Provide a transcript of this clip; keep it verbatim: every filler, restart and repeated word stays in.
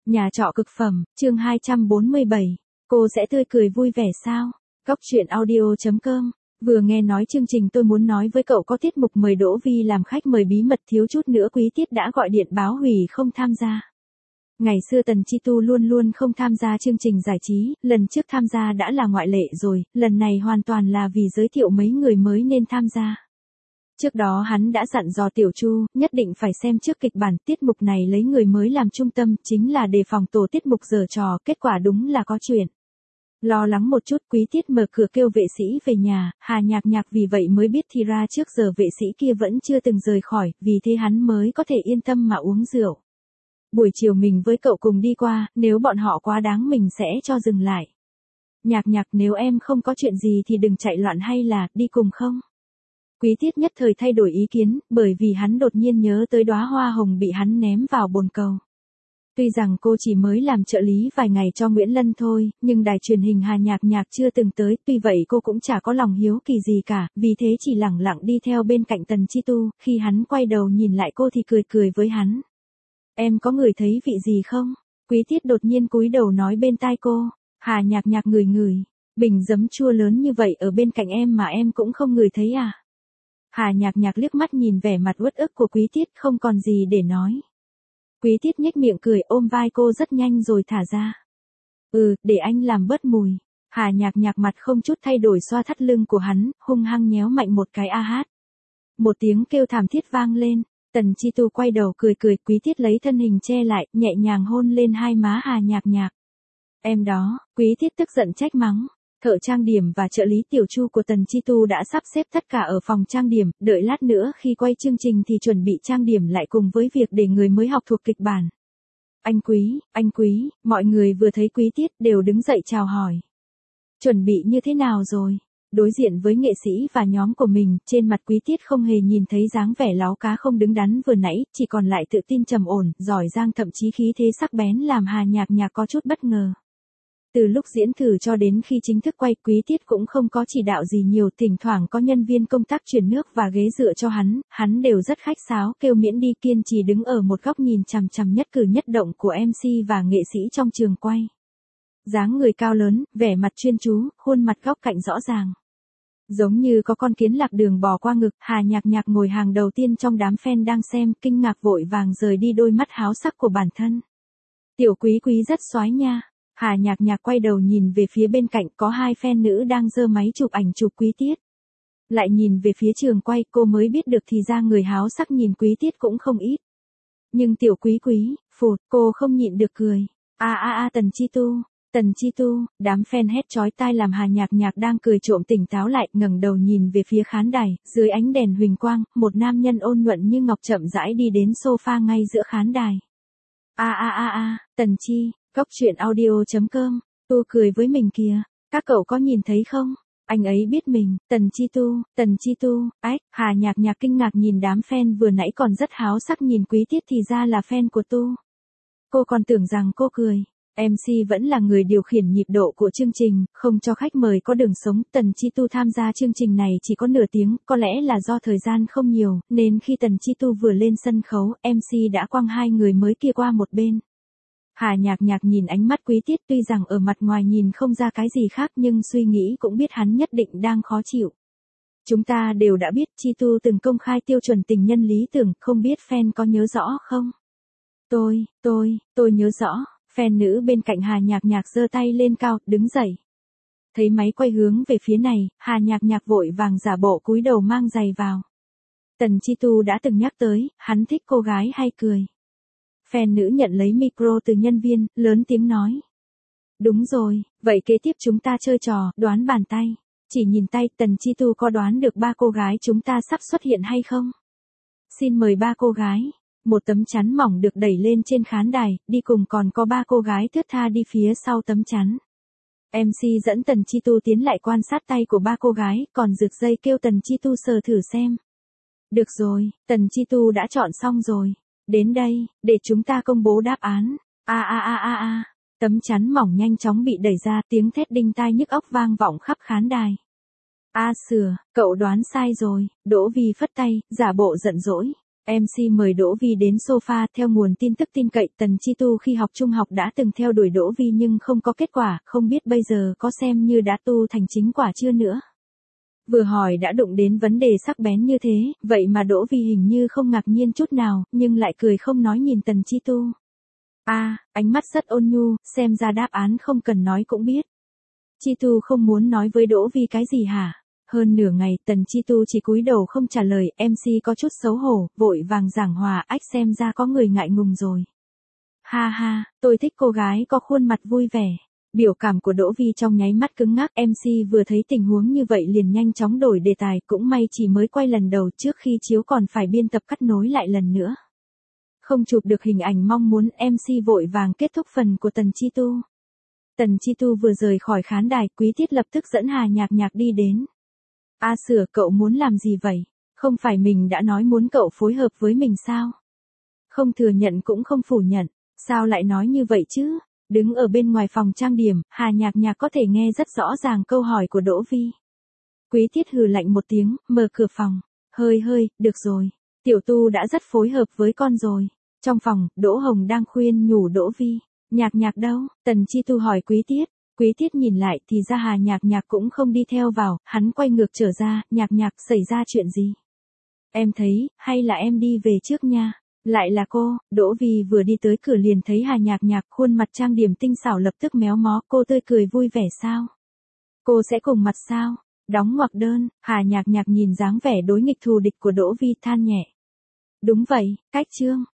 Nhà trọ cực phẩm, chương hai trăm bốn mươi bảy. Cô sẽ tươi cười vui vẻ sao? Góc truyện audio chấm com. Vừa nghe nói chương trình Tôi Muốn Nói Với Cậu có tiết mục mời Đỗ Vi làm khách mời bí mật, thiếu chút nữa Quý Tiết đã gọi điện báo hủy không tham gia. Ngày xưa Tần Chi Tu luôn luôn không tham gia chương trình giải trí, lần trước tham gia đã là ngoại lệ rồi, lần này hoàn toàn là vì giới thiệu mấy người mới nên tham gia. Trước đó hắn đã dặn dò Tiểu Chu, nhất định phải xem trước kịch bản, tiết mục này lấy người mới làm trung tâm, chính là đề phòng tổ tiết mục giở trò, kết quả đúng là có chuyện. Lo lắng một chút, Quý Tiết mở cửa kêu vệ sĩ về nhà, Hà Nhạc Nhạc vì vậy mới biết thì ra trước giờ vệ sĩ kia vẫn chưa từng rời khỏi, vì thế hắn mới có thể yên tâm mà uống rượu. Buổi chiều mình với cậu cùng đi qua, nếu bọn họ quá đáng mình sẽ cho dừng lại. Nhạc Nhạc, nếu em không có chuyện gì thì đừng chạy loạn, hay là đi cùng không? Quý Tiết nhất thời thay đổi ý kiến, bởi vì hắn đột nhiên nhớ tới đóa hoa hồng bị hắn ném vào bồn cầu. Tuy rằng cô chỉ mới làm trợ lý vài ngày cho Nguyễn Lân thôi, nhưng đài truyền hình Hà Nhạc Nhạc chưa từng tới, tuy vậy cô cũng chả có lòng hiếu kỳ gì cả, vì thế chỉ lẳng lặng đi theo bên cạnh Tần Chi Tu, khi hắn quay đầu nhìn lại cô thì cười cười với hắn. Em có ngửi thấy vị gì không? Quý Tiết đột nhiên cúi đầu nói bên tai cô. Hà Nhạc Nhạc ngửi ngửi, bình giấm chua lớn như vậy ở bên cạnh em mà em cũng không ngửi thấy à? Hà Nhạc Nhạc liếc mắt nhìn vẻ mặt uất ức của Quý Tiết, không còn gì để nói. Quý Tiết nhếch miệng cười, ôm vai cô rất nhanh rồi thả ra. Ừ, để anh làm bớt mùi. Hà Nhạc Nhạc mặt không chút thay đổi xoa thắt lưng của hắn, hung hăng nhéo mạnh một cái a hát. Một tiếng kêu thảm thiết vang lên, Tần Chi Tu quay đầu cười cười, Quý Tiết lấy thân hình che lại, nhẹ nhàng hôn lên hai má Hà Nhạc Nhạc. Em đó, Quý Tiết tức giận trách mắng. Thợ trang điểm và trợ lý Tiểu Chu của Tần Chi Tu đã sắp xếp tất cả ở phòng trang điểm, đợi lát nữa khi quay chương trình thì chuẩn bị trang điểm lại cùng với việc để người mới học thuộc kịch bản. Anh Quý, anh Quý, mọi người vừa thấy Quý Tiết đều đứng dậy chào hỏi. Chuẩn bị như thế nào rồi? Đối diện với nghệ sĩ và nhóm của mình, trên mặt Quý Tiết không hề nhìn thấy dáng vẻ láo cá không đứng đắn vừa nãy, chỉ còn lại tự tin trầm ổn, giỏi giang, thậm chí khí thế sắc bén làm Hà Nhạc Nhạc có chút bất ngờ. Từ lúc diễn thử cho đến khi chính thức quay, Quý Tiết cũng không có chỉ đạo gì nhiều, thỉnh thoảng có nhân viên công tác chuyển nước và ghế dựa cho hắn, hắn đều rất khách sáo, kêu miễn đi, kiên trì đứng ở một góc nhìn chằm chằm nhất cử nhất động của em xê và nghệ sĩ trong trường quay. Dáng người cao lớn, vẻ mặt chuyên chú, khuôn mặt góc cạnh rõ ràng. Giống như có con kiến lạc đường bò qua ngực, Hà Nhạc Nhạc ngồi hàng đầu tiên trong đám fan đang xem, kinh ngạc vội vàng rời đi đôi mắt háo sắc của bản thân. Tiểu Quý Quý rất soái nha. Hà Nhạc Nhạc quay đầu nhìn về phía bên cạnh, có hai fan nữ đang giơ máy chụp ảnh chụp Quý Tiết. Lại nhìn về phía trường quay, cô mới biết được thì ra người háo sắc nhìn Quý Tiết cũng không ít. Nhưng Tiểu Quý Quý, phụt, cô không nhịn được cười. A a a Tần Chi Tu, Tần Chi Tu, đám fan hét chói tai làm Hà Nhạc Nhạc đang cười trộm tỉnh táo lại, ngẩng đầu nhìn về phía khán đài, dưới ánh đèn huỳnh quang, một nam nhân ôn nhuận như ngọc chậm rãi đi đến sofa ngay giữa khán đài. A a a a, Tần Chi. Góc truyện audio chấm com. Tu cười với mình kìa, các cậu có nhìn thấy không? Anh ấy biết mình, Tần Chi Tu, Tần Chi Tu, ách, Hà Nhạc Nhạc kinh ngạc nhìn đám fan vừa nãy còn rất háo sắc nhìn Quý Tiết thì ra là fan của Tu. Cô còn tưởng rằng cô cười. em xê vẫn là người điều khiển nhịp độ của chương trình, không cho khách mời có đường sống. Tần Chi Tu tham gia chương trình này chỉ có nửa tiếng, có lẽ là do thời gian không nhiều, nên khi Tần Chi Tu vừa lên sân khấu, em xê đã quăng hai người mới kia qua một bên. Hà Nhạc Nhạc nhìn ánh mắt Quý Tiết, tuy rằng ở mặt ngoài nhìn không ra cái gì khác nhưng suy nghĩ cũng biết hắn nhất định đang khó chịu. Chúng ta đều đã biết Chi Tu từng công khai tiêu chuẩn tình nhân lý tưởng, không biết fan có nhớ rõ không? Tôi, tôi, tôi nhớ rõ. Fan nữ bên cạnh Hà Nhạc Nhạc giơ tay lên cao, đứng dậy. Thấy máy quay hướng về phía này, Hà Nhạc Nhạc vội vàng giả bộ cúi đầu mang giày vào. Tần Chi Tu đã từng nhắc tới, hắn thích cô gái hay cười. Fan nữ nhận lấy micro từ nhân viên, lớn tiếng nói. Đúng rồi, vậy kế tiếp chúng ta chơi trò, đoán bàn tay. Chỉ nhìn tay, Tần Chi Tu có đoán được ba cô gái chúng ta sắp xuất hiện hay không? Xin mời ba cô gái. Một tấm chắn mỏng được đẩy lên trên khán đài, đi cùng còn có ba cô gái thướt tha đi phía sau tấm chắn. em xê dẫn Tần Chi Tu tiến lại quan sát tay của ba cô gái, còn rực dây kêu Tần Chi Tu sờ thử xem. Được rồi, Tần Chi Tu đã chọn xong rồi. Đến đây, để chúng ta công bố đáp án. A a a a a. Tấm chắn mỏng nhanh chóng bị đẩy ra, tiếng thét đinh tai nhức óc vang vọng khắp khán đài. A sửa, cậu đoán sai rồi. Đỗ Vi phất tay, giả bộ giận dỗi. em xê mời Đỗ Vi đến sofa. Theo nguồn tin tức tin cậy, Tần Chi Tu khi học trung học đã từng theo đuổi Đỗ Vi nhưng không có kết quả, không biết bây giờ có xem như đã tu thành chính quả chưa nữa. Vừa hỏi đã đụng đến vấn đề sắc bén như thế, vậy mà Đỗ Vi hình như không ngạc nhiên chút nào, nhưng lại cười không nói nhìn Tần Chi Tu. A, à, ánh mắt rất ôn nhu, xem ra đáp án không cần nói cũng biết. Chi Tu không muốn nói với Đỗ Vi cái gì hả? Hơn nửa ngày, Tần Chi Tu chỉ cúi đầu không trả lời, em xê có chút xấu hổ, vội vàng giảng hòa, ách xem ra có người ngại ngùng rồi. Ha ha, tôi thích cô gái có khuôn mặt vui vẻ. Biểu cảm của Đỗ Vi trong nháy mắt cứng ngắc, em xê vừa thấy tình huống như vậy liền nhanh chóng đổi đề tài, cũng may chỉ mới quay lần đầu, trước khi chiếu còn phải biên tập cắt nối lại lần nữa. Không chụp được hình ảnh mong muốn, em xê vội vàng kết thúc phần của Tần Chi Tu. Tần Chi Tu vừa rời khỏi khán đài, Quý Tiết lập tức dẫn Hà Nhạc Nhạc đi đến. A Sửa, cậu muốn làm gì vậy? Không phải mình đã nói muốn cậu phối hợp với mình sao? Không thừa nhận cũng không phủ nhận, sao lại nói như vậy chứ? Đứng ở bên ngoài phòng trang điểm, Hà Nhạc Nhạc có thể nghe rất rõ ràng câu hỏi của Đỗ Vi. Quý Tiết hừ lạnh một tiếng, mở cửa phòng. Hơi hơi, được rồi. Tiểu Tu đã rất phối hợp với con rồi. Trong phòng, Đỗ Hồng đang khuyên nhủ Đỗ Vi. Nhạc Nhạc đâu? Tần Chi Tu hỏi Quý Tiết. Quý Tiết nhìn lại thì ra Hà Nhạc Nhạc cũng không đi theo vào, hắn quay ngược trở ra, Nhạc Nhạc xảy ra chuyện gì? Em thấy, hay là em đi về trước nha? Lại là cô. Đỗ Vi vừa đi tới cửa liền thấy Hà Nhạc Nhạc, khuôn mặt trang điểm tinh xảo lập tức méo mó, cô tươi cười vui vẻ sao? Cô sẽ cùng mặt sao? Đóng ngoặc đơn. Hà Nhạc Nhạc nhìn dáng vẻ đối nghịch thù địch của Đỗ Vi than nhẹ. Đúng vậy, cách chương.